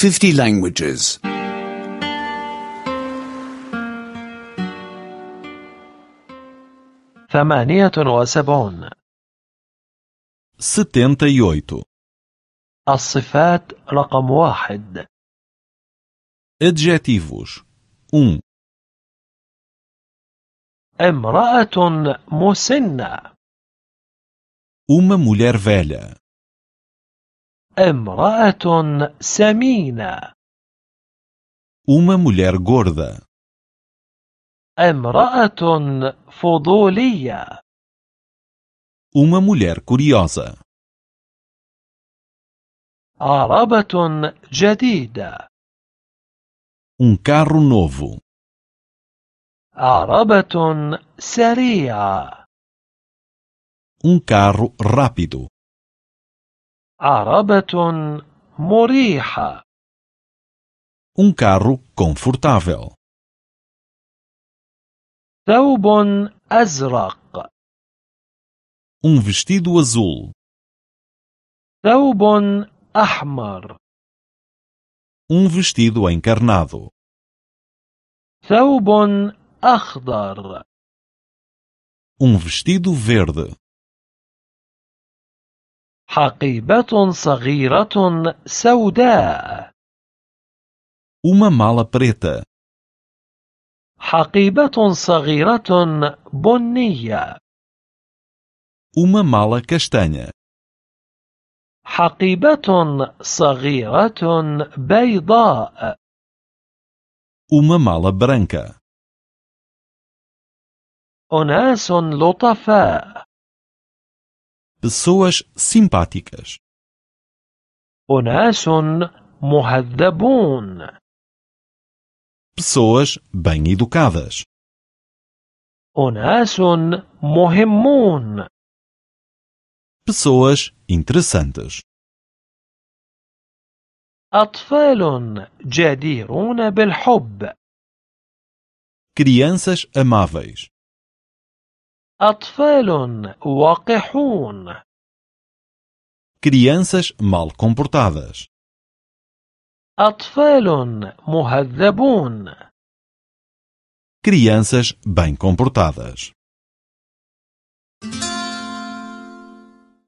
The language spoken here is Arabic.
50 languages. 78. 78. الصفات رقم 1. Adjetivos. 1. امرأة مسنة. Uma mulher velha. امرأة سمينة. Uma mulher gorda. امرأة فضولية. Uma mulher curiosa. عربة جديدة. Carro novo. عربة سريعة. Carro rápido. عربة مريحة. Carro confortável. ثوب أزرق. Vestido azul. ثوب أحمر. Vestido encarnado. ثوب أخضر. Vestido verde. حقيبة صغيرة سوداء. Uma mala preta. حقيبة صغيرة بنية. Uma mala castanha. حقيبة صغيرة بيضاء. Uma mala branca. أناس لطفاء. Pessoas simpáticas. أناس مهذبون. Pessoas bem educadas. أناس مهمون. Pessoas interessantes. أطفال جديرون بالحب. Crianças amáveis. أطفال وقحون. Crianças mal comportadas. أطفال مهذبون. Crianças bem comportadas.